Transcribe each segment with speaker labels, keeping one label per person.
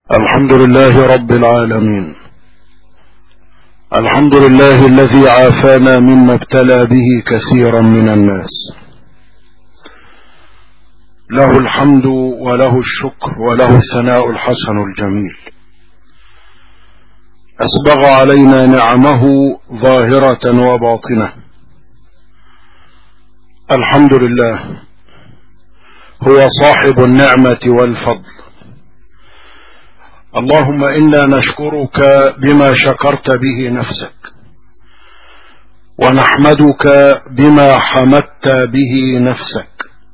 Speaker 1: الحمد لله رب العالمين. الحمد لله الذي عافانا مما ابتلى به كثيرا من الناس. له الحمد وله الشكر وله الثناء الحسن الجميل. أسبغ علينا نعمه ظاهرة وباطنة. الحمد لله هو صاحب النعمة والفضل. اللهم إنا نشكرك بما شكرت به نفسك، ونحمدك بما حمدت به نفسك،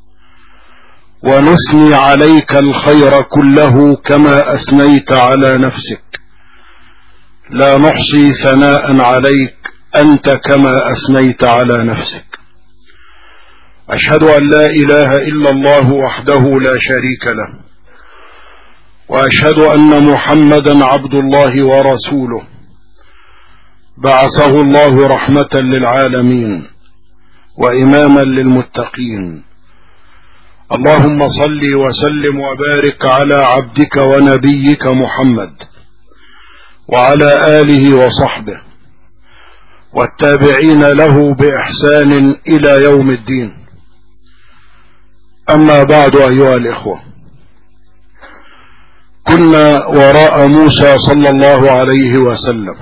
Speaker 1: ونثني عليك الخير كله كما أثنيت على نفسك. لا نحصي ثناء عليك أنت كما أثنيت على نفسك. أشهد أن لا إله إلا الله وحده لا شريك له، وأشهد أن محمدا عبد الله ورسوله، بعثه الله رحمة للعالمين وإماما للمتقين. اللهم صل وسلم وبارك على عبدك ونبيك محمد وعلى آله وصحبه والتابعين له بإحسان إلى يوم الدين. أما بعد أيها الإخوة، كنا وراء موسى صلى الله عليه وسلم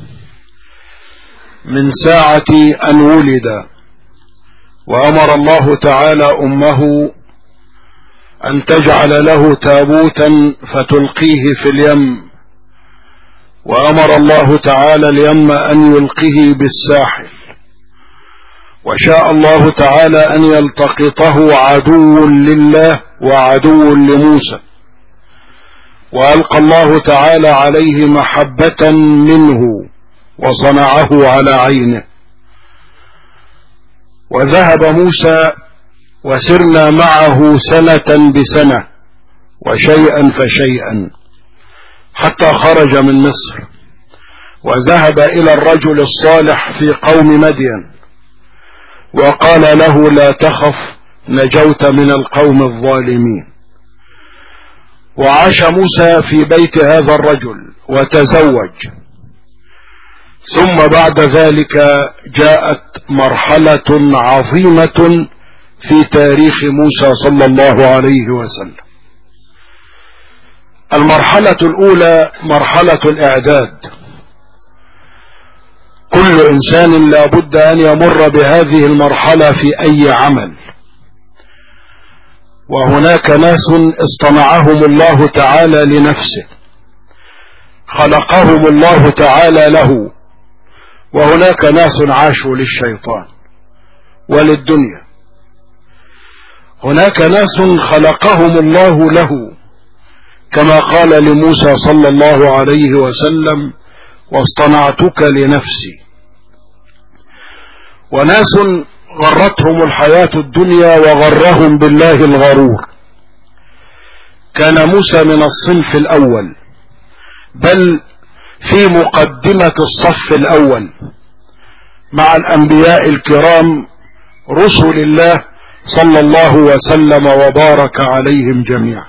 Speaker 1: من ساعة أن ولد، وأمر الله تعالى أمه أن تجعل له تابوتا فتلقيه في اليم، وأمر الله تعالى اليم أن يلقيه بالساحل، وشاء الله تعالى أن يلتقطه عدو لله وعدو لموسى، وألقى الله تعالى عليه محبة منه وصنعه على عينه. وذهب موسى وسرنا معه سنة بسنة وشيئا فشيئا حتى خرج من مصر، وذهب إلى الرجل الصالح في قوم مدين وقال له: لا تخف، نجوت من القوم الظالمين. وعاش موسى في بيت هذا الرجل وتزوج. ثم بعد ذلك جاءت مرحلة عظيمة في تاريخ موسى صلى الله عليه وسلم. المرحلة الأولى مرحلة الإعداد. كل إنسان لا بد أن يمر بهذه المرحلة في أي عمل، وهناك ناس اصطنعهم الله تعالى لنفسه، خلقهم الله تعالى له، وهناك ناس عاشوا للشيطان وللدنيا. هناك ناس خلقهم الله له، كما قال لموسى صلى الله عليه وسلم: واصطنعتك لنفسي. وناس غرتهم الحياة الدنيا وغرهم بالله الغرور. كان موسى من الصنف الأول، بل في مقدمة الصف الأول مع الأنبياء الكرام رسل الله صلى الله وسلم وبارك عليهم جميعا.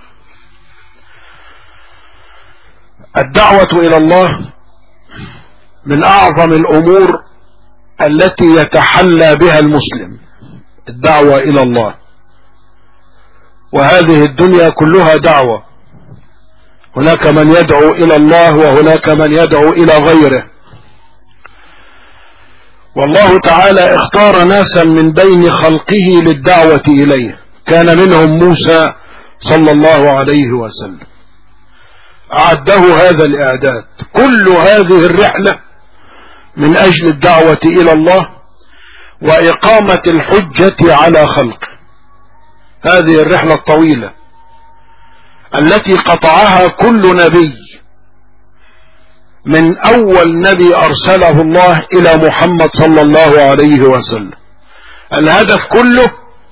Speaker 1: الدعوة إلى الله من أعظم الأمور التي يتحلى بها المسلم، الدعوة إلى الله. وهذه الدنيا كلها دعوة، هناك من يدعو إلى الله وهناك من يدعو إلى غيره. والله تعالى اختار ناسا من بين خلقه للدعوة إليه، كان منهم موسى صلى الله عليه وسلم. أعده هذا الإعداد. كل هذه الرحلة من أجل الدعوة إلى الله وإقامة الحجة على خلقه. هذه الرحلة الطويلة التي قطعها كل نبي، من أول نبي أرسله الله إلى محمد صلى الله عليه وسلم. الهدف كله: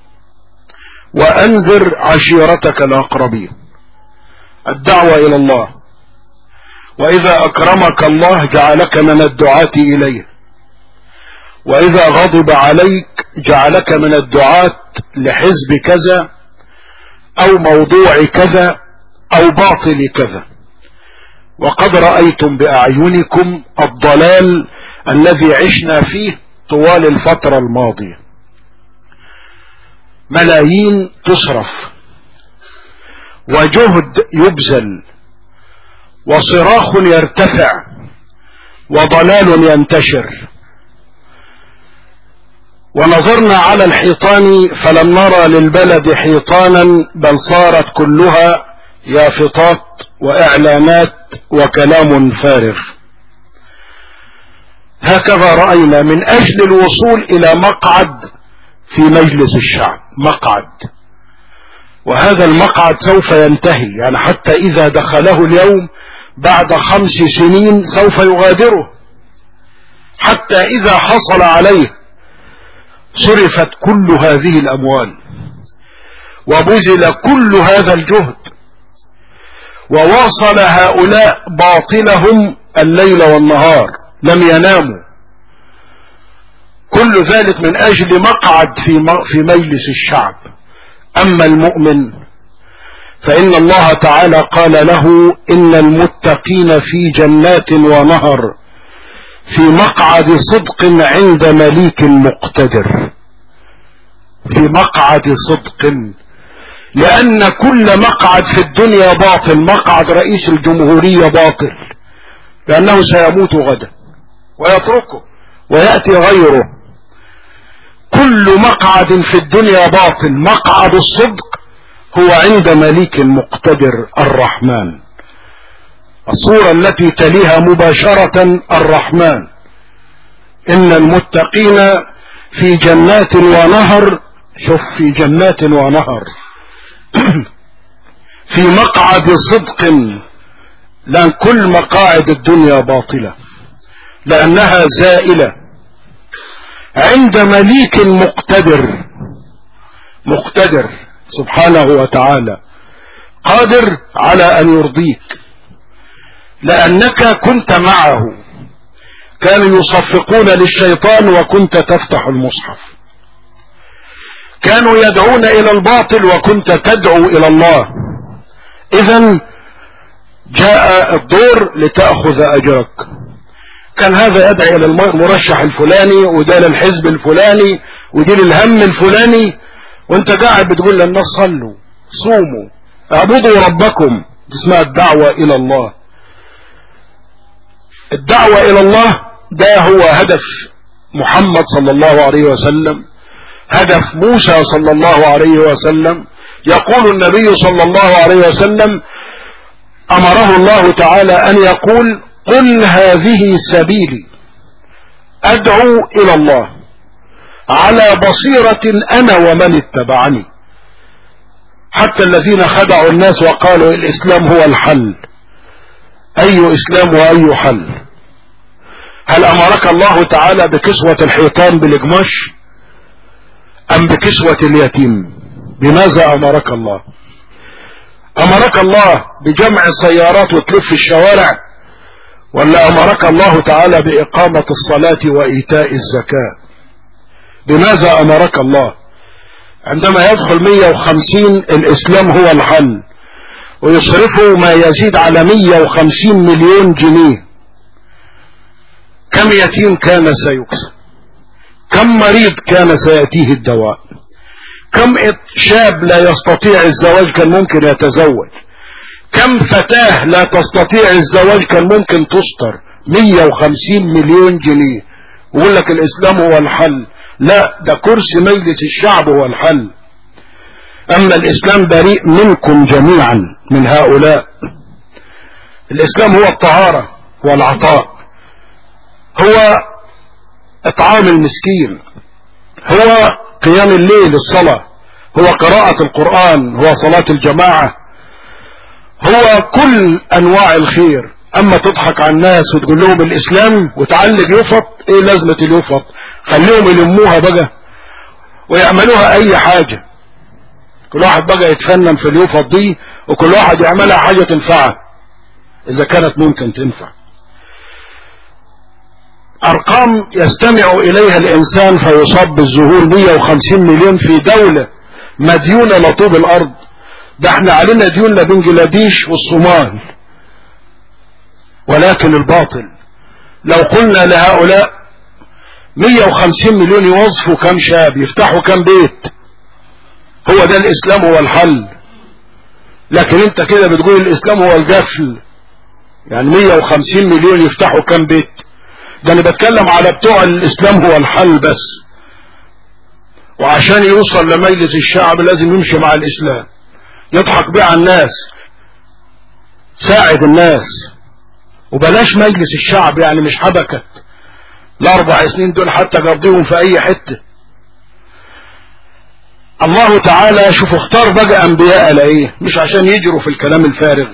Speaker 1: وأنذر عشيرتك الأقربين. الدعوة إلى الله. وإذا أكرمك الله جعلك من الدعاة إليه، وإذا غضب عليك جعلك من الدعاة لحزب كذا أو موضوع كذا أو باطل كذا. وقد رأيتم بأعينكم الضلال الذي عشنا فيه طوال الفترة الماضية. ملايين تصرف وجهد يبذل وصراخ يرتفع وضلال ينتشر، ونظرنا على الحيطان فلم نرى للبلد حيطانا، بل صارت كلها يافطات وإعلانات وكلام فارغ. هكذا رأينا من أجل الوصول إلى مقعد في مجلس الشعب، مقعد، وهذا المقعد سوف ينتهي، يعني حتى إذا دخله اليوم بعد 5 سنين سوف يغادره، حتى إذا حصل عليه صرفت كل هذه الأموال وبذل كل هذا الجهد، وواصل هؤلاء باطلهم الليل والنهار، لم يناموا، كل ذلك من أجل مقعد في مجلس الشعب. أما المؤمن فإن الله تعالى قال له: إن المتقين في جنات ونهر في مقعد صدق عند مليك مقتدر. في مقعد صدق، لأن كل مقعد في الدنيا باطل. مقعد رئيس الجمهورية باطل، لأنه سيموت غدا ويتركه ويأتي غيره. كل مقعد في الدنيا باطل. مقعد الصدق هو عند مليك مقتدر الرحمن. الصورة التي تليها مباشرة الرحمن: إن المتقين في جنات ونهر. شوف، في جنات ونهر في مقعد صدق، لأن كل مقاعد الدنيا باطلة لأنها زائلة، عند مليك مقتدر. مقتدر سبحانه وتعالى، قادر على أن يرضيك لأنك كنت معه. كانوا يصفقون للشيطان وكنت تفتح المصحف، كانوا يدعون إلى الباطل وكنت تدعو إلى الله. إذن جاء الدور لتأخذ أجرك. كان هذا يدعي إلى المرشح الفلاني، وده للحزب الفلاني، ودي للهم الفلاني، وانت قاعد بتقول للناس: صلوا، صوموا، اعبدوا ربكم. اسمها الدعوة إلى الله. الدعوة إلى الله ده هو هدف محمد صلى الله عليه وسلم، هدف موسى صلى الله عليه وسلم. يقول النبي صلى الله عليه وسلم: أمره الله تعالى أن يقول: قل هذه سبيلي أدعو إلى الله على بصيرة أنا ومن اتبعني. حتى الذين خدعوا الناس وقالوا الإسلام هو الحل. أي إسلام وأي حل؟ هل أمرك الله تعالى بكسوة الحيطان بالقماش أم بكسوة اليتيم؟ بماذا أمرك الله؟ أمرك الله بجمع سيارات وتلف الشوارع، ولا أمرك الله تعالى بإقامة الصلاة وإيتاء الزكاة؟ بماذا أمرك الله؟ عندما يدخل 150 الإسلام هو الحل، ويصرفه ما يزيد على 150 مليون جنيه، كم يتيم كان سيكسى؟ كم مريض كان سيأتيه الدواء؟ كم شاب لا يستطيع الزواج كان ممكن يتزوج؟ كم فتاة لا تستطيع الزواج كان ممكن تستر؟ 150 مليون جنيه. يقول لك الإسلام هو الحل. لا، ده كرسي مجلس الشعب هو الحل. أما الإسلام بريء منكم جميعا، من هؤلاء. الإسلام هو الطهارة والعطاء، هو إطعام المسكين، هو قيام الليل، الصلاة، هو قراءة القرآن، هو صلاة الجماعة، هو كل أنواع الخير. أما تضحك على الناس وتقول لهم الإسلام وتعلق يفط، إيه لازمة اليفط؟ خليهم يلموها بقى ويعملوها أي حاجة. كل واحد بقى يتفنن في اليفط دي، وكل واحد يعملها حاجة تنفعه إذا كانت ممكن تنفع. أرقام يستمع إليها الإنسان فيصاب بالذهول. 150 مليون في دولة مديونة لطوب الأرض. ده احنا علينا ديون لبنجلاديش والصومال. ولكن الباطل. لو قلنا لهؤلاء 150 مليون يوظفوا كم شاب، يفتحوا كم بيت، هو ده الإسلام هو الحل. لكن انت كده بتقول الإسلام هو القفل. يعني 150 مليون يفتحوا كم بيت؟ ده انا بتكلم على بتوع الإسلام هو الحل بس. وعشان يوصل لمجلس الشعب لازم يمشي مع الإسلام، يضحك بيه على الناس، ساعد الناس. وبلاش مجلس الشعب، يعني مش حبكة ال4 سنين دول حتى قضيهم في اي حتة. الله تعالى شوف اختار بقى انبياء لايه؟ مش عشان يجروا في الكلام الفارغ،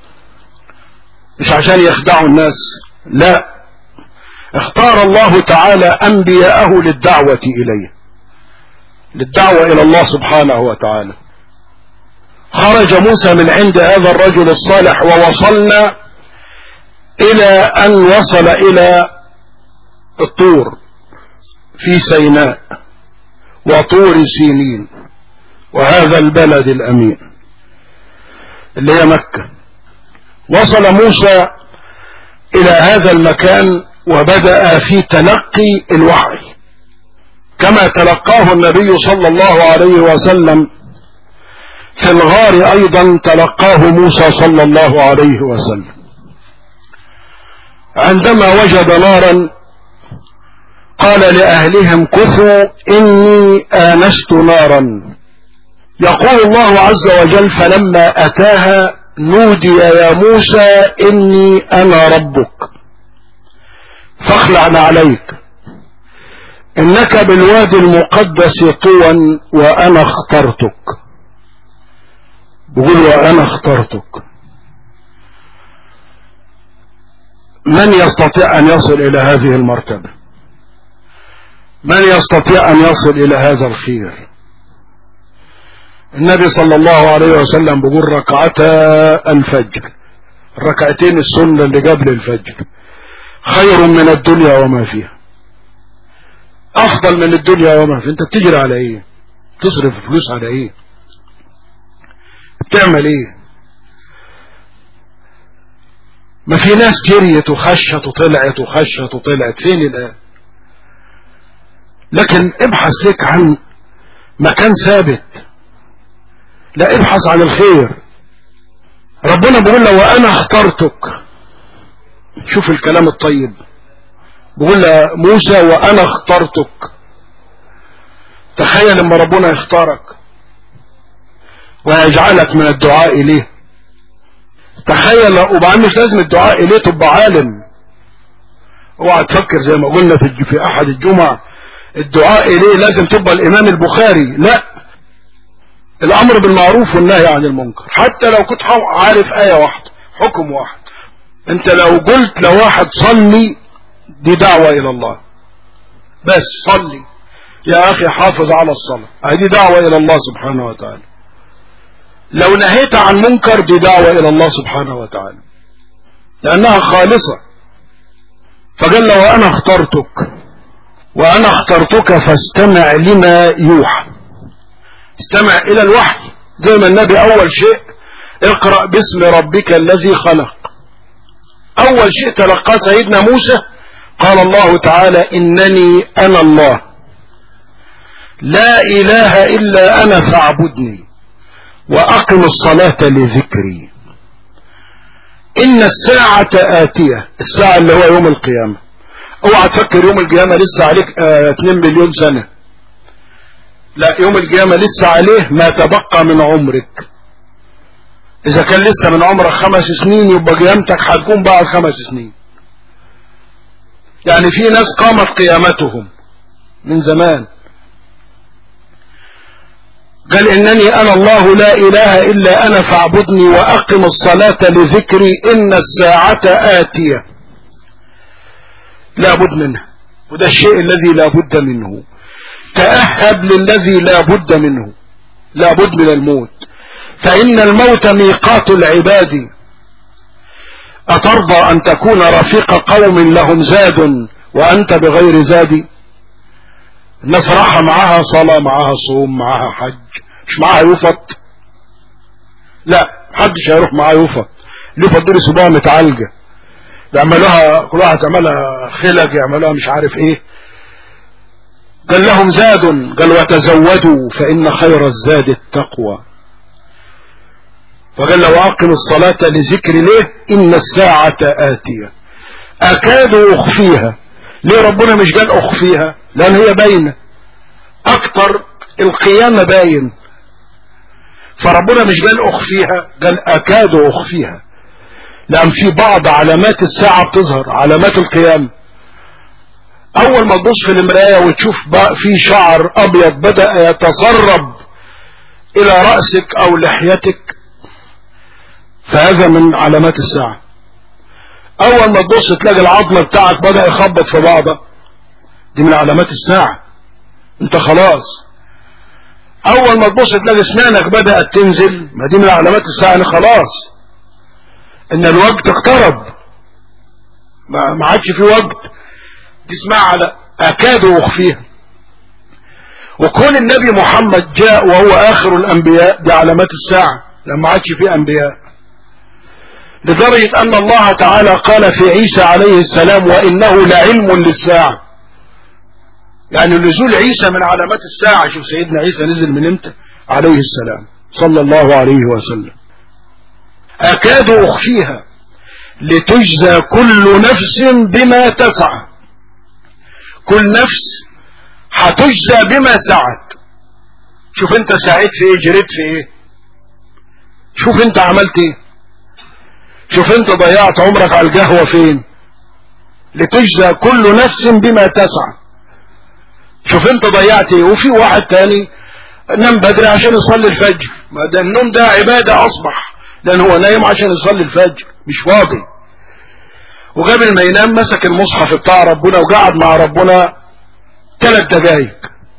Speaker 1: مش عشان يخدعوا الناس، لا، اختار الله تعالى انبياءه للدعوة اليه، للدعوة الى الله سبحانه وتعالى. خرج موسى من عند هذا الرجل الصالح ووصلنا الى ان وصل الى الطور في سيناء وطور سينين، وهذا البلد الامين اللي هي مكة. وصل موسى الى هذا المكان وبدأ في تلقي الوحي كما تلقاه النبي صلى الله عليه وسلم في الغار، ايضا تلقاه موسى صلى الله عليه وسلم. عندما وجد نارا قال لأهلهم كثوا إني آنست نارا. يقول الله عز وجل فلما أتاها نودي يا موسى إني أنا ربك فاخلع عليك إنك بالوادي المقدس طوى وأنا اخترتك. بقول وأنا اخترتك. من يستطيع أن يصل إلى هذه المرتبة؟ من يستطيع أن يصل إلى هذا الخير؟ النبي صلى الله عليه وسلم بيقول ركعتا الفجر، الركعتين السنة اللي قبل الفجر، خير من الدنيا وما فيها، أفضل من الدنيا وما فيها. أنت بتجري على إيه؟ تصرف فلوس على إيه؟ بتعمل إيه؟ ما في ناس جريت وخشت وطلعت وخشت وطلعت، فين الآن؟ لكن ابحث لك عن مكان ثابت، لا ابحث عن الخير. ربنا بيقول له وأنا اخترتك. شوف الكلام الطيب، بيقول له موسى وأنا اخترتك. تخيل لما ربنا يختارك ويجعلك من الدعاء إليه. تخيل، وبعدين مش لازم الدعاء إليه تبقى عالم. اوعى تفكر زي ما قلنا في أحد الجمعة الدعاء إليه لازم تبقى الإمام البخاري، لا، الأمر بالمعروف والنهي عن المنكر. حتى لو كنت عارف آية واحدة، حكم واحد، انت لو قلت لواحد صلي، دي دعوة إلى الله، بس صلي يا أخي، حافظ على الصلاة، هذه دعوة إلى الله سبحانه وتعالى. لو نهيت عن منكر دي دعوة إلى الله سبحانه وتعالى لأنها خالصة. فقال له وأنا اخترتك، وأنا اخترتك فاستمع لما يوحى. استمع إلى الوحي، زي ما النبي أول شيء اقرأ باسم ربك الذي خلق. أول شيء تلقى سيدنا موسى قال الله تعالى إنني أنا الله لا إله إلا أنا فاعبدني وأقم الصلاة لذكري إن الساعة آتية. الساعة اللي هو يوم القيامة. اوعى تفكر يوم القيامة لسه عليك 2 مليون سنة، لا، يوم القيامة لسه عليه ما تبقى من عمرك. إذا كان لسه من عمرك 5 سنين يبقى قيامتك هتكون بعد 5 سنين. يعني في ناس قامت قيامتهم من زمان. قال إنني أنا الله لا إله إلا أنا فاعبدني وأقم الصلاة لذكري إن الساعة آتية. لا بد منها، وده الشيء الذي لا بد منه. تأهب للذي لا بد منه، لا بد من الموت، فإن الموت ميقات العباد. أترضى أن تكون رفيق قوم لهم زاد وأنت بغير زاد؟ الناس راحة معها صلاة، معها صوم، معها حج، مش معها يفط. لا، محدش هيروح معها يفط. اليفط دول يسيبوها متعالجة. يعملوها كل واحد يعملها خلق، يعملوها مش عارف ايه. قال لهم زاد، قال وتزودوا فإن خير الزاد التقوى. وقال له أقم الصلاة لذكر ليه إن الساعة آتية أكاد أخفيها. ليه ربنا مش قال أخفيها؟ لأن هي باينة أكتر، القيامة باين، فربنا مش قال أخفيها، قال أكاد أخفيها، لأن في بعض علامات الساعة بتظهر، علامات القيامة. أول ما تبص في المراية وتشوف بقى في شعر أبيض بدأ يتسرب إلى رأسك أو لحيتك، فهذا من علامات الساعة. أول ما تبص تلاقي العظم بتاعك بدأ يخبط في بعضه، دي من علامات الساعة، انت خلاص. أول ما تبص تلاقي اسنانك بدأت تنزل، ما دي من علامات الساعة، يعني خلاص إن الوقت اقترب، ما عادش في وقت. دي اسمها على أكاد أخفيها. وكون النبي محمد جاء وهو آخر الأنبياء دي علامات الساعة، لما عادش في أنبياء، لدرجة أن الله تعالى قال في عيسى عليه السلام وإنه لعلم للساعة. يعني نزول عيسى من علامات الساعة. شوف سيدنا عيسى نزل من امتى عليه السلام صلى الله عليه وسلم. أكاد أخفيها لتجزى كل نفس بما تسعى. كل نفس هتجزى بما سعت. شوف انت سعيت في ايه، جريت في ايه، شوف انت عملت ايه، شوف انت ضيعت عمرك على القهوة فين. لتجزى كل نفس بما تسعى. شوف انت ضيعت ايه. وفي واحد تاني نام بدري عشان يصلي الفجر، ما ده النوم ده عبادة اصبح، لان هو نايم عشان يصلي الفجر مش فاضي. وقبل ما ينام مسك المصحف بتاع ربنا وقعد مع ربنا 3 دقايق،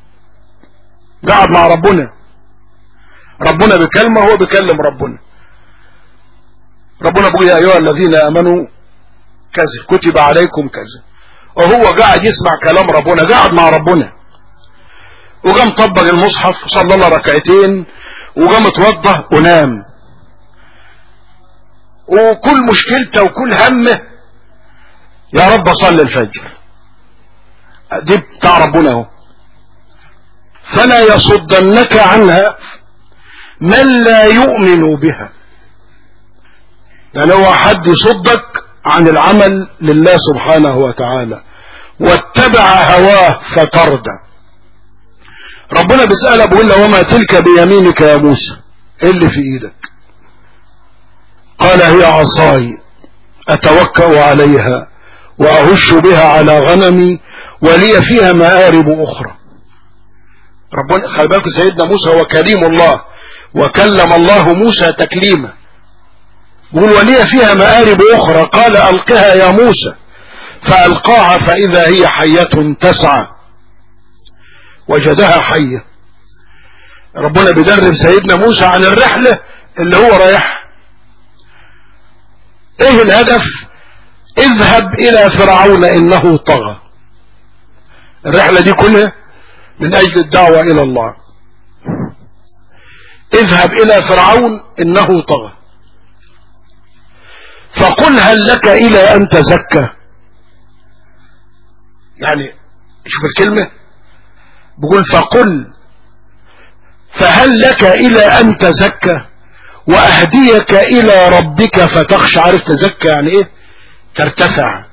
Speaker 1: قعد مع ربنا بكلمة، هو بيكلم ربنا. ربنا بيقول يا ايها الذين امنوا كذا كتب عليكم كذا، وهو قاعد يسمع كلام ربنا، قاعد مع ربنا. وقام طبق المصحف وصلى الله ركعتين وقام اتوضى ونام. وكل مشكلته وكل همه يا رب صلي الفجر. دي بتاع ربنا اهو. فلا يصدنك عنها من لا يؤمن بها. يعني هو حد يصدك عن العمل لله سبحانه وتعالى واتبع هواه فتردى. ربنا بيسأله بيقول له وما تلك بيمينك يا موسى، ايه اللي في ايدك؟ قال هي عصاي اتوكأ عليها واهش بها على غنمي ولي فيها مآرب اخرى. ربنا خلي بالكم سيدنا موسى هو كليم الله وكلم الله موسى تكليما. يقول ولي فيها مآرب اخرى قال القها يا موسى فألقاها فإذا هي حية تسعى وجدها حية. ربنا بيدرب سيدنا موسى عن الرحلة اللي هو رايح. ايه الهدف؟ اذهب الى فرعون انه طغى. الرحلة دي كلها من اجل الدعوة الى الله. اذهب الى فرعون انه طغى فقل هل لك الى ان تزكى. يعني شوف الكلمة بقول فقل فهل لك الى ان تزكى واهديك الى ربك فتخشى. عارف تزكى يعني ايه؟ ترتفع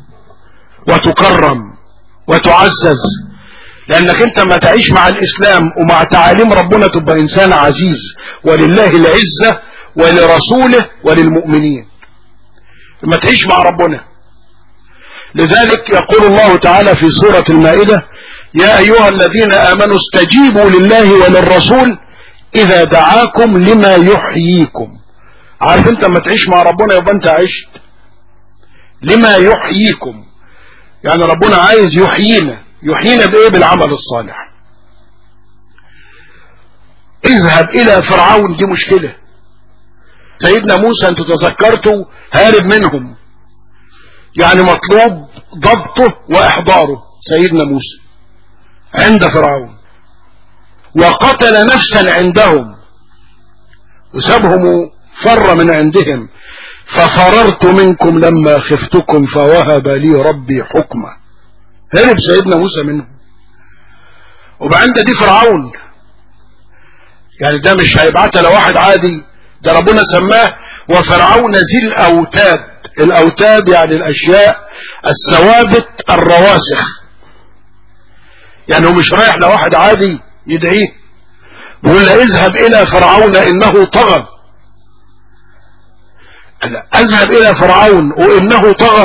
Speaker 1: وتكرم وتعزز، لانك انت ما تعيش مع الاسلام ومع تعاليم ربنا تبقى انسان عزيز. ولله العزة ولرسوله وللمؤمنين لما تعيش مع ربنا. لذلك يقول الله تعالى في سورة المائدة يا أيها الذين آمنوا استجيبوا لله وللرسول إذا دعاكم لما يحييكم. عارف انت لما تعيش مع ربنا يبقى انت عشت لما يحييكم. يعني ربنا عايز يحيينا بإيه؟ بالعمل الصالح. اذهب إلى فرعون دي مشكلة. سيدنا موسى انتوا تذكرتوا هارب منهم، يعني مطلوب ضبطه واحضاره. سيدنا موسى عند فرعون وقتل نفسا عندهم وسابهم فر من عندهم ففررت منكم لما خفتكم فوهب لي ربي حكما. هرب سيدنا موسى منه. وبعد دي فرعون، يعني ده مش هيبعتها لواحد عادي، ده ربنا سماه وفرعون ذي الأوتاد. الأوتاد يعني الأشياء الثوابت الرواسخ، يعني هو مش رايح لواحد عادي يدعيه، بيقول له اذهب إلى فرعون إنه طغى. اذهب إلى فرعون وإنه طغى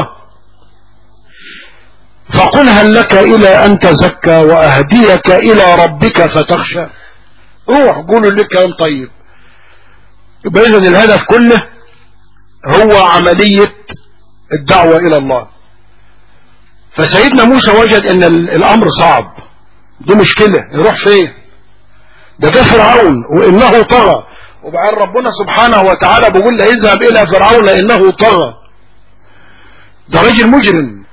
Speaker 1: فقل هل لك إلى أن تزكى وأهديك إلى ربك فتخشى. روح قولوا لك كلام طيب. يبقى إذن الهدف كله هو عملية الدعوة إلى الله. فسيدنا موسى وجد أن الأمر صعب، دي مشكلة، يروح فين؟ ده فرعون وإنه طغى، وبعد ربنا سبحانه وتعالى بيقول له اذهب إلى فرعون إنه طغى، ده راجل مجرم.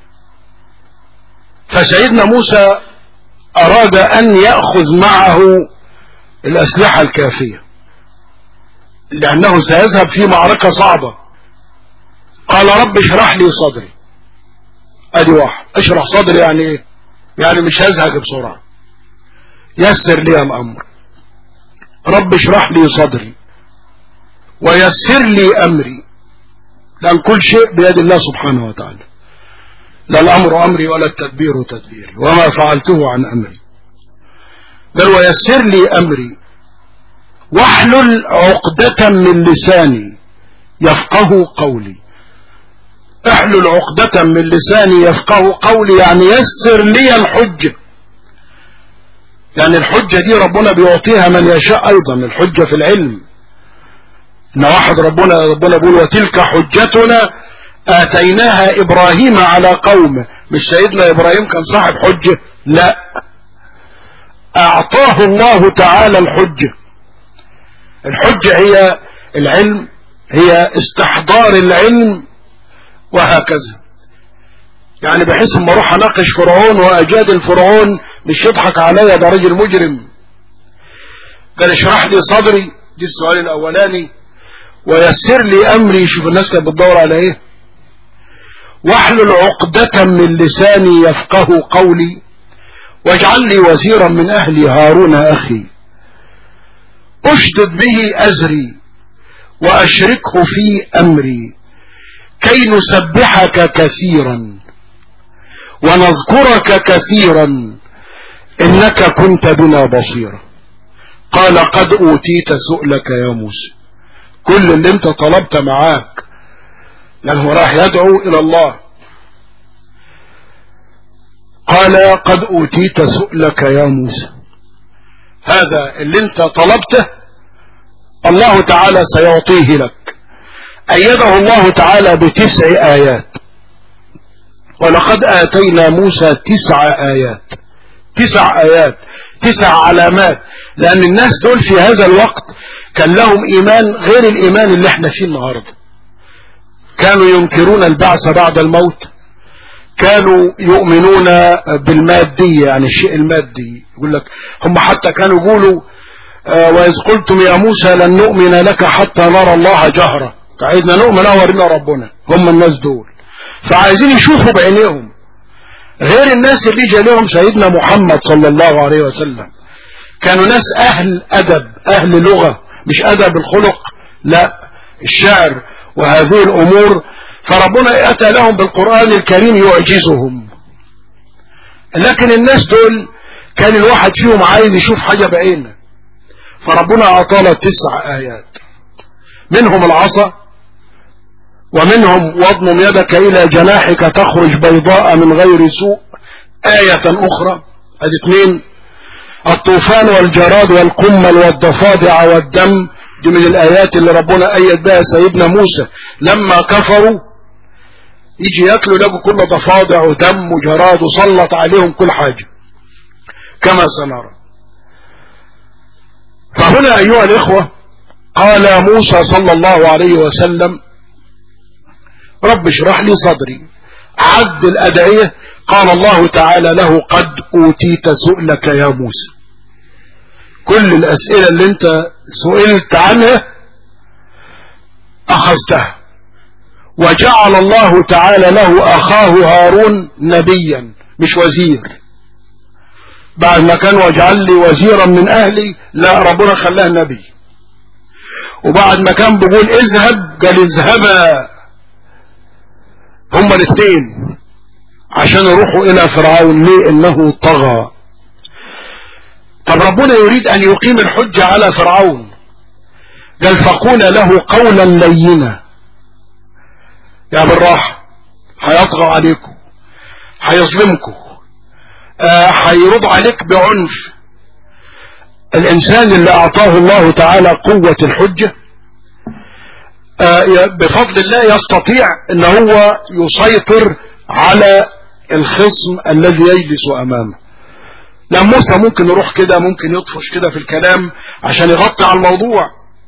Speaker 1: فسيدنا موسى أراد أن يأخذ معه الأسلحة الكافية لأنه سيذهب في معركة صعبة. قال رب اشرح لي صدري. ادي واحد، اشرح صدري يعني ايه؟ يعني مش هزهق بسرعة، يسر لي الأمر. رب اشرح لي صدري ويسر لي أمري، لأن كل شيء بيد الله سبحانه وتعالى، لا الأمر أمري ولا التدبير تدبيري وما فعلته عن أمري، بل ويسر لي أمري واحلل عقدة من لساني يفقه قولي. احلل عقدة من لساني يفقه قولي يعني يسر لي الحجة. يعني الحجة دي ربنا بيعطيها من يشاء، أيضا الحجة في العلم. إن واحد ربنا بيقول وتلك حجتنا آتيناها إبراهيم على قومه. مش سيدنا إبراهيم كان صاحب حجة؟ لا، أعطاه الله تعالى الحجة. الحجة هي العلم، هي استحضار العلم، وهكذا. يعني بحيث اما اروح اناقش فرعون واجادل فرعون مش يضحك عليا ده راجل مجرم. قال اشرح لي صدري، دي السؤال الاولاني، ويسر لي امري. شوف الناس كانت بتدور على ايه. واحلل عقدة من لساني يفقه قولي واجعل لي وزيرا من اهلي هارون اخي اشدد به ازري واشركه في امري كي نسبحك كثيرا ونذكرك كثيرا إنك كنت بنا بصيرا. قال قد أوتيت سؤلك يا موسى، كل اللي انت طلبت معاك، لأنه راح يدعو إلى الله. قال قد أوتيت سؤلك يا موسى، هذا اللي انت طلبته الله تعالى سيعطيه لك. أيده الله تعالى ب9 آيات، ولقد آتينا موسى 9 آيات. 9 آيات، 9 علامات، لأن الناس دول في هذا الوقت كان لهم إيمان غير الإيمان اللي احنا فيه النهاردة. كانوا ينكرون البعث بعد الموت، كانوا يؤمنون بالمادية، يعني الشيء المادي. يقول لك هم حتى كانوا يقولوا وإذ قلتم يا موسى لن نؤمن لك حتى نرى الله جهرة، عايزنا نؤمن أورنا ربنا. هم الناس دول فعايزين يشوفوا بعينيهم، غير الناس اللي جاء لهم سيدنا محمد صلى الله عليه وسلم. كانوا ناس أهل أدب، أهل لغة، مش أدب الخلق، لا الشعر وهذه الأمور. فربنا أتى لهم بالقرآن الكريم يعجزهم. لكن الناس دول كان الواحد فيهم عايز يشوف حاجة بعينه، فربنا أعطانا 9 آيات، منهم العصا، ومنهم واضمم يدك إلى جناحك تخرج بيضاء من غير سوء. آية أخرى، هذه 2. الطوفان والجراد والقمل والضفادع والدم، دي من الآيات اللي ربنا أيد بها سيدنا موسى لما كفروا. يجي يأكلوا لقوا كل ضفادع ودم وجراد وسلط عليهم كل حاجة كما سنرى. فهنا أيها الإخوة قال موسى صلى الله عليه وسلم رب اشرح لي صدري، عد الأدعية. قال الله تعالى له قد أوتيت سؤلك يا موسى، كل الأسئلة اللي انت سئلت عنها أخذتها. وجعل الله تعالى له أخاه هارون نبيا مش وزير. بعد ما كان واجعل لي وزيرا من أهلي، لا، ربنا خلاه نبي. وبعد ما كان بيقول اذهب، قال اذهبا هما الاثنين عشان يروحوا إلى فرعون. ليه؟ إنه طغى. طب ربنا يريد أن يقيم الحجة على فرعون، قال فقول له قولا لينا. يا بالراحة، هيطغى عليكم، هيظلمكم، هيرد عليك بعنف. الإنسان اللي أعطاه الله تعالى قوة الحجة بفضل الله يستطيع أن هو يسيطر على الخصم الذي يجلس أمامه. لا، موسى ممكن يروح كده، ممكن يطفش كده في الكلام عشان يغطي على الموضوع.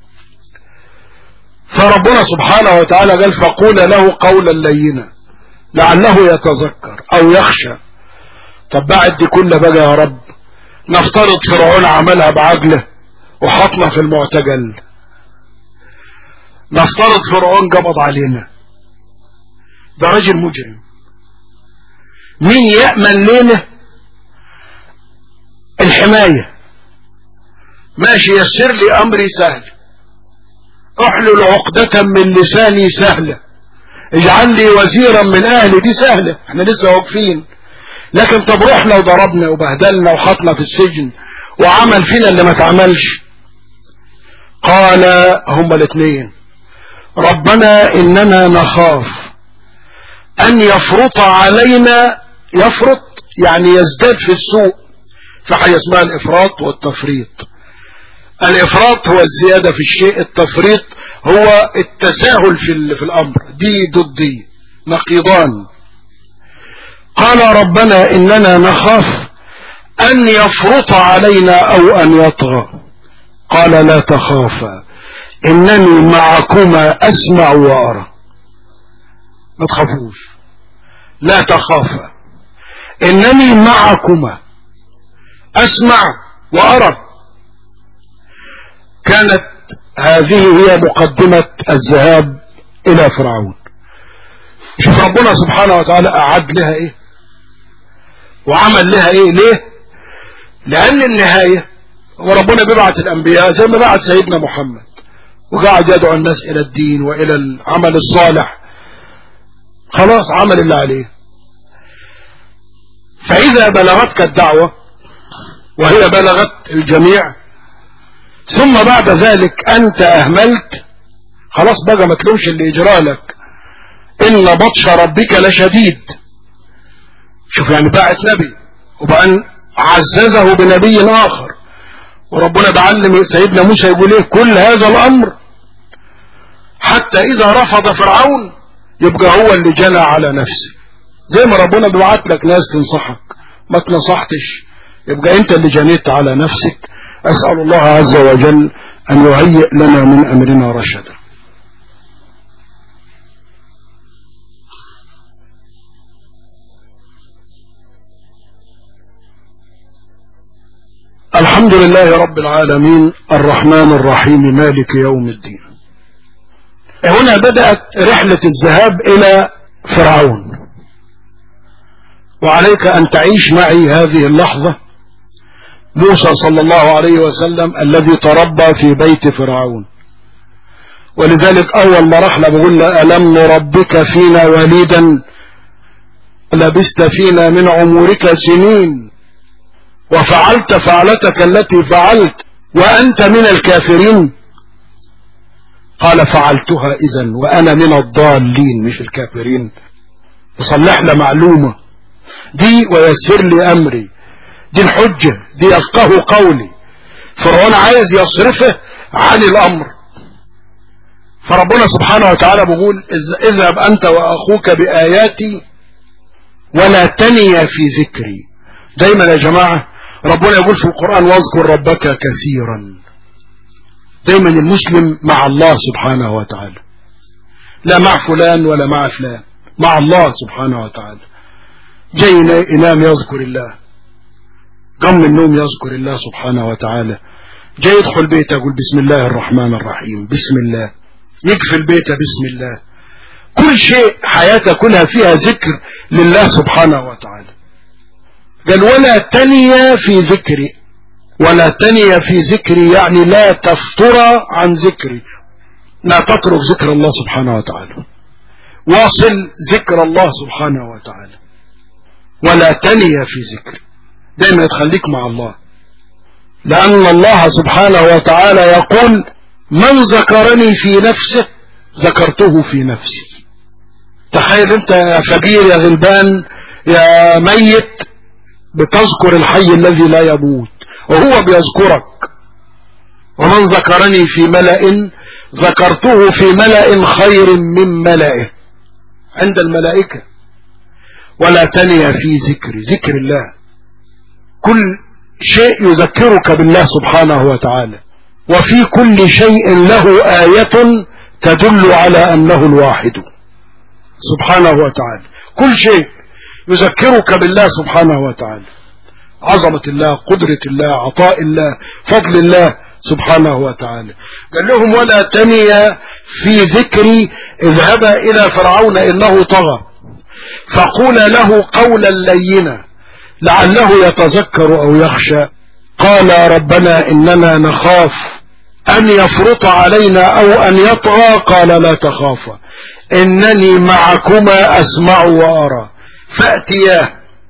Speaker 1: فربنا سبحانه وتعالى قال فقول له قولا لينا لعله يتذكر أو يخشى. طب بعد دي كلها بقى يا رب، نفترض فرعون عملها بعجله وحطنا في المعتقل، نفترض فرعون قبض علينا، ده راجل مجرم، مين يأمن لنا الحماية؟ ماشي، يسر لي أمري سهل، احلل عقدة من لساني سهلة، اجعل لي وزيرا من أهلي، دي سهلة، احنا لسه واقفين. لكن طب رحنا وضربنا وبهدلنا وحطنا في السجن وعمل فينا اللي ما تعملش. قال هما الاثنين ربنا إننا نخاف أن يفرط علينا. يفرط يعني يزداد في السوء، في حاجة اسمها الإفراط والتفريط. الإفراط هو الزيادة في الشيء، التفريط هو التساهل في الأمر، دي ضد دي، نقيضان. قال ربنا إننا نخاف أن يفرط علينا أو أن يطغى. قال لا تخافا إنني معكما أسمع وأرى. ما تخافوش، لا تخافا إنني معكما أسمع وأرى. كانت هذه هي مقدمة الذهاب إلى فرعون. شوف ربنا سبحانه وتعالى أعد لها إيه وعمل لها إيه. ليه؟ لأن النهاية وربنا بيبعث الأنبياء زي ما بعث سيدنا محمد وقاعد يدعو الناس إلى الدين وإلى العمل الصالح، خلاص عمل اللي عليه. فإذا بلغتك الدعوة وهي بلغت الجميع ثم بعد ذلك أنت أهملت، خلاص بقى ما تلومش اللي يجرى لك، إن بطش ربك لشديد. شوف يعني باعت نبي وبأن عززه بنبي آخر، وربنا بعلم سيدنا موسى يقول ايه كل هذا الأمر حتى إذا رفض فرعون يبقى هو اللي جنى على نفسه. زي ما ربنا بيبعت لك ناس تنصحك ما تنصحتش يبقى انت اللي جنيت على نفسك. أسأل الله عز وجل أن يهيئ لنا من أمرنا رشدا. الحمد لله رب العالمين الرحمن الرحيم مالك يوم الدين. هنا بدأت رحلة الذهاب إلى فرعون، وعليك أن تعيش معي هذه اللحظة. موسى صلى الله عليه وسلم الذي تربى في بيت فرعون، ولذلك أول ما رحنا بقول له ألم نربك فينا وليدا لبست فينا من عمرك سنين وفعلت فعلتك التي فعلت وأنت من الكافرين. قال فعلتها إذن وأنا من الضالين مش الكافرين. يصلح لنا معلومة دي ويسر لي أمري، دي الحجة، دي يفقه قولي. فرعون عايز يصرفه عن الأمر، فربنا سبحانه وتعالى بيقول اذهب أنت وأخوك بآياتي ولا تني في ذكري. دايما يا جماعة ربنا يقول في القرآن واذكر ربك كثيرا. دايما المسلم مع الله سبحانه وتعالى، لا مع فلان ولا مع فلان، مع الله سبحانه وتعالى. جاي ينام يذكر الله، قم النوم يذكر الله سبحانه وتعالى، جاي يدخل بيته يقول بسم الله الرحمن الرحيم، بسم الله، يقفل بيته بسم الله، كل شيء حياتك كلها فيها ذكر لله سبحانه وتعالى. قال ولا تنيا في ذكري، ولا تنيا في ذكري يعني لا تفتر عن ذكري، لا تترك ذكر الله سبحانه وتعالى، واصل ذكر الله سبحانه وتعالى. ولا تنيا في ذكري، دائما تخليك مع الله، لأن الله سبحانه وتعالى يقول من ذكرني في نفسه ذكرته في نفسي. تخيل انت يا فقير يا غلبان يا ميت بتذكر الحي الذي لا يموت وهو بيذكرك. ومن ذكرني في ملأ ذكرته في ملأ خير من ملئه عند الملائكة. ولا تنيا في ذكر الله، كل شيء يذكرك بالله سبحانه وتعالى، وفي كل شيء له آية تدل على أنه الواحد سبحانه وتعالى. كل شيء يذكرك بالله سبحانه وتعالى، عظمة الله، قدرة الله، عطاء الله، فضل الله سبحانه وتعالى. قال لهم ولا تنيا في ذكري اذهبا إلى فرعون إنه طغى فقولا له قولا لينا لعله يتذكر أو يخشى. قال ربنا إننا نخاف أن يفرط علينا أو أن يطغى. قال لا تخافا إنني معكما أسمع وأرى فأتياه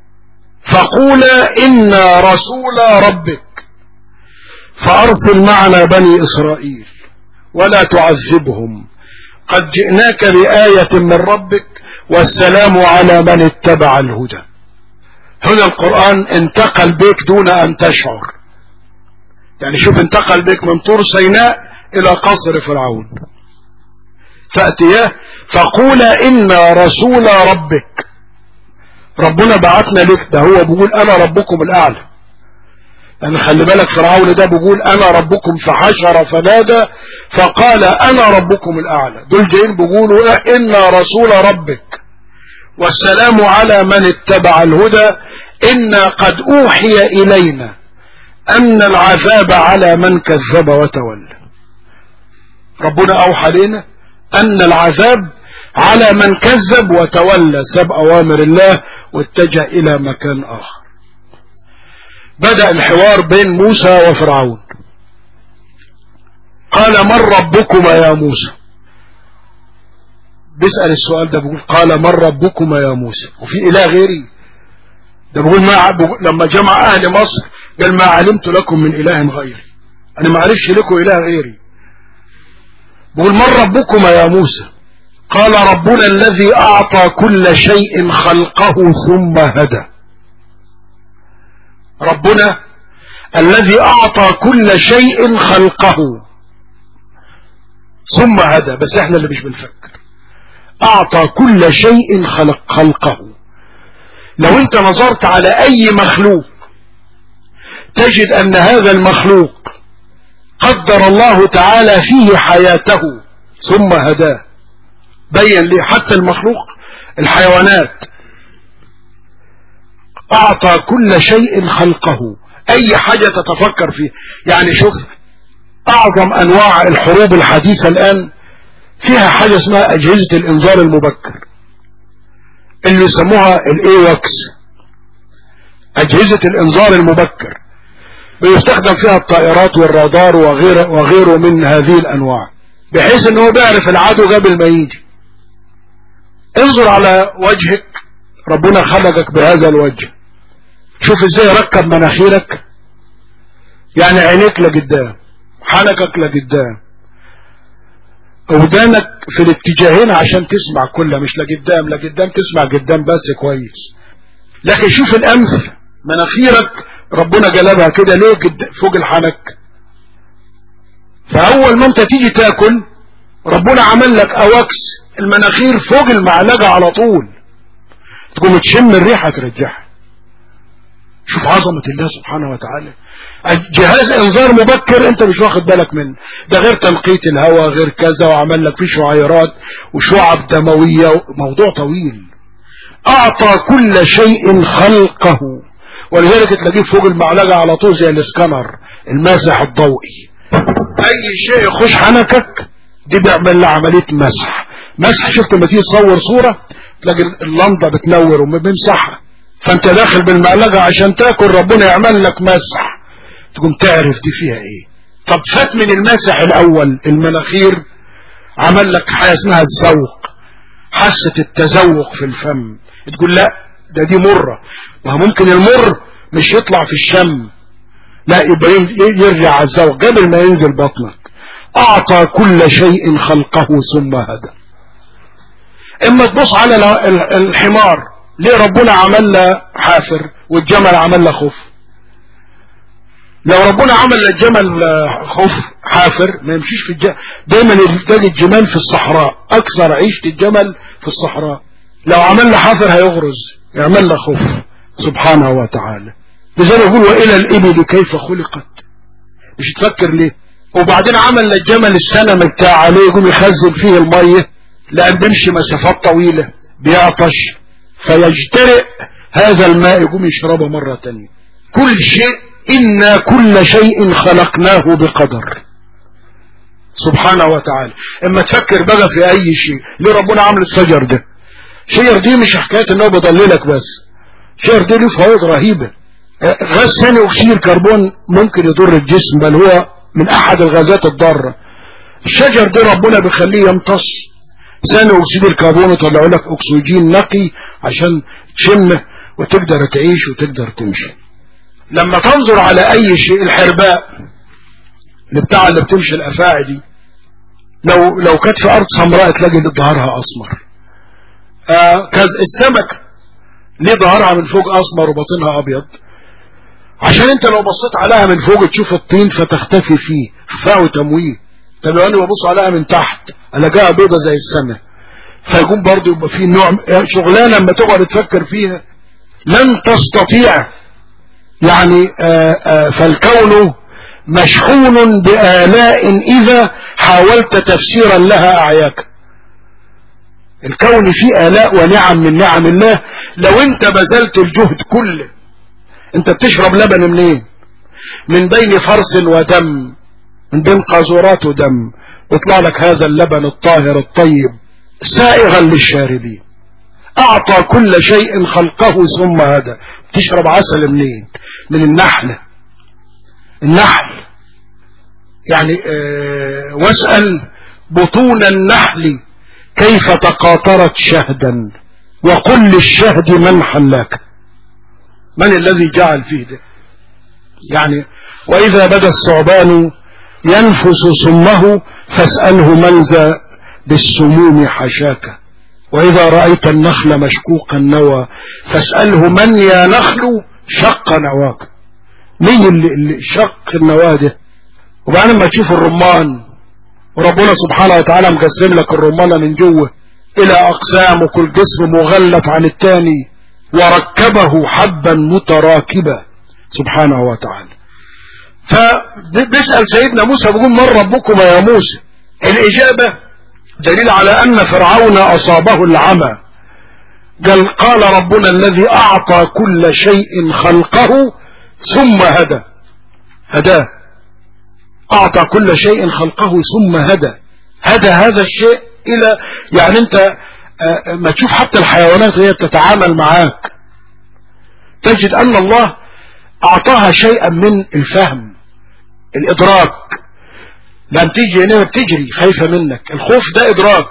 Speaker 1: فقولا إنا رسول ربك فأرسل معنا بني إسرائيل ولا تعذبهم قد جئناك بآية من ربك والسلام على من اتبع الهدى. هنا القرآن انتقل بك دون أن تشعر، يعني شوف انتقل بك من طور سيناء إلى قصر فرعون. فأتياه فقولا إنا رسول ربك، ربنا بعتنا لك، ده هو بيقول أنا ربكم الأعلى. يعني خلي بالك فرعون ده بيقول أنا ربكم فحشر فنادى فقال أنا ربكم الأعلى، دول جايين بيقولوا إنا رسول ربك والسلام على من اتبع الهدى إنا قد أوحي إلينا أن العذاب على من كذب وتولى. ربنا أوحى لنا أن العذاب على من كذب وتولى، سب أوامر الله واتجه إلى مكان آخر. بدأ الحوار بين موسى وفرعون. قال من ربكما يا موسى؟ بيسأل السؤال ده، بيقول قال من ربكما يا موسى؟ وفي إله غيري؟ ده بيقول لما جمع أهل مصر قال ما علمت لكم من إله غيري، أنا ما عرفش لكم إله غيري. بيقول من ربكما يا موسى؟ قال ربنا الذي أعطى كل شيء خلقه ثم هدى. ربنا الذي أعطى كل شيء خلقه ثم هدى، بس احنا اللي مش بنفكر. أعطى كل شيء خلقه. لو انت نظرت على أي مخلوق تجد أن هذا المخلوق قدر الله تعالى فيه حياته ثم هداه. بين لي حتى المخلوق الحيوانات أعطى كل شيء خلقه، أي حاجة تتفكر فيه. يعني شوف أعظم أنواع الحروب الحديثة الآن فيها حاجة اسمها أجهزة الإنذار المبكر اللي يسموها الإيواكس، أجهزة الإنذار المبكر، بيستخدم فيها الطائرات والرادار وغيره من هذه الأنواع، بحيث أنه بيعرف العدو قبل ما يجي. انظر على وجهك، ربنا خلقك بهذا الوجه، شوف ازاي ركب مناخيرك، يعني عينيك لقدام، حنكك لقدام، ودانك في الاتجاهين عشان تسمع كله، مش لقدام، لقدام تسمع قدام بس كويس. لكن شوف الأنف، مناخيرك ربنا قلبها كده ليه فوق الحنك. فأول ما انت تيجي تاكل ربنا عمل لك أواكس المناخير فوق المعلقة على طول، تقوم تشم الريحة ترجعها. شوف عظمة الله سبحانه وتعالى. جهاز انذار مبكر انت مش واخد بالك منه، ده غير تنقية الهواء غير كذا، وعمل لك فيه شعيرات وشعب دموية، موضوع طويل. اعطى كل شيء خلقه، ولذلك تلاقيه فوق المعلقة على طول زي الاسكانر الماسح الضوئي، اي شيء يخش حنكك دي بيعمل له عملية مسح، مسح. شفت لما تيجي تصور صورة تلاقي اللمضة بتنور وبمسحها، فانت داخل بالمعلقة عشان تاكل، ربنا يعمل لك مسح تقوم تعرف دي فيها ايه. طب فات من المسح الاول المناخير، عمل لك حاجة اسمها الذوق، حاسة التذوق في الفم، تقول لا ده دي مرة، ما ممكن المر مش يطلع في الشم، لا يبقى يرجع على الذوق قبل ما ينزل بطنك. اعطى كل شيء خلقه ثم هدى. اما تبص على الحمار، ليه ربنا عمل له حافر والجمل عمل له خف؟ لو ربنا عمل للجمل خف حافر ما يمشيش في الجمل، دايما تلاقي الجمال في الصحراء، اكثر عيشة الجمل في الصحراء. لو عمل له حافر هيغرز، يعمل له خف سبحانه وتعالى. لذلك يقول والى الابل كيف خلقت، مش تفكر ليه. وبعدين عمل للجمل السنم بتاع عليه يقوم يخزن فيه المية، لان بيمشي مسافات طويلة بيعطش فيجترئ هذا الماء يقوم يشربه مرة تانية. كل شيء، إنا كل شيء خلقناه بقدر سبحانه وتعالى. اما تفكر بقى في اي شيء، ليه ربنا عمل الشجر ده؟ الشجر دي مش حكاية انه بيضللك بس، الشجر دي له فوائد رهيبة. غاز ثاني اكسيد الكربون ممكن يضر الجسم، بل هو من احد الغازات الضارة. الشجر ده ربنا بيخليه يمتص ثاني اكسيد الكربون ويطلع لك اكسجين نقي عشان تشمه وتقدر تعيش وتقدر تمشي. لما تنظر على اي شيء، الحرباء اللي بتمشي الافاعي دي، لو كانت في ارض سمراء تلاقي ظهرها اسمر. السمك ليه ظهرها من فوق اسمر وباطنها ابيض؟ عشان انت لو بصيت عليها من فوق تشوف الطين فتختفي فيه، خفاء وتمويه. طب لو انا ببص عليها من تحت الاقيها بيضة زي السماء، فيقوم برضه يبقى فيه نوع شغلانه لما تقعد تفكر فيها لن تستطيع. يعني فالكون مشحون بآلاء إذا حاولت تفسيرا لها أعياك. الكون فيه آلاء ونعم من نعم الله، لو انت بذلت الجهد كله. انت بتشرب لبن منين؟ من بين فرث ودم، من بين قاذورات ودم، ويطلع لك هذا اللبن الطاهر الطيب سائغا للشاربين. اعطى كل شيء خلقه ثم هدى. تشرب عسل منين؟ من النحل يعني واسأل بطون النحل كيف تقاطرت شهدا، وقل للشهد من حلاك. من الذي جعل فيه ده؟ يعني واذا بدا الثعبان ينفس سمه فاسأله من ذا بالسموم حشاك، واذا رأيت النخل مشقوق النوى فاسأله من يا نخل شق نواك. مين اللي شق النواه ده؟ وبعدين ما تشوف الرمان، وربنا سبحانه وتعالى مقسم لك الرمانة من جوه الى اقسام، وكل جسم مغلف عن التاني، وركبه حبا متراكبا سبحانه وتعالى. فبيسأل سيدنا موسى بيقول من ربكما يا موسى؟ الإجابة دليل على أن فرعون أصابه العمى. قال ربنا الذي أعطى كل شيء خلقه ثم هداه. أعطى كل شيء خلقه ثم هدى هذا الشيء إلى، يعني أنت ما تشوف حتى الحيوانات هي بتتعامل معاك تجد أن الله أعطاها شيئا من الفهم، الإدراك. لأن تيجي هنا بتجري خايفة منك، الخوف ده إدراك،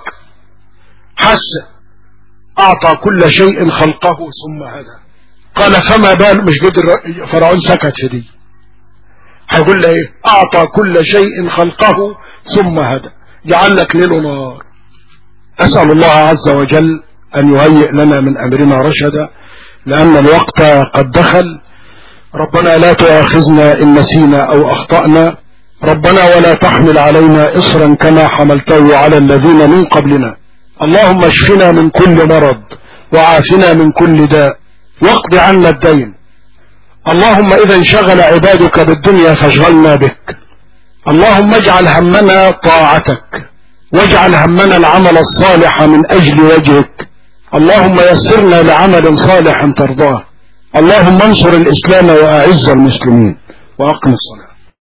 Speaker 1: حس. أعطى كل شيء خلقه ثم هدى. قال فما بال، مش قدر فرعون سكت في دي، هيقول له ايه؟ أعطى كل شيء خلقه ثم هدى، جعل لك ليل ونهار. أسأل الله عز وجل أن يهيئ لنا من أمرنا رشدا، لأن الوقت قد دخل. ربنا لا تؤاخذنا إن نسينا أو أخطأنا، ربنا ولا تحمل علينا إصرا كما حملته على الذين من قبلنا. اللهم اشفنا من كل مرض، وعافنا من كل داء، واقض عنا الدين. اللهم إذا انشغل عبادك بالدنيا فاشغلنا بك. اللهم اجعل همنا طاعتك، واجعل همنا العمل الصالح من أجل وجهك. اللهم يسرنا لعمل صالح ترضاه. اللهم انصر الإسلام وأعز المسلمين، وأقم الصلاة.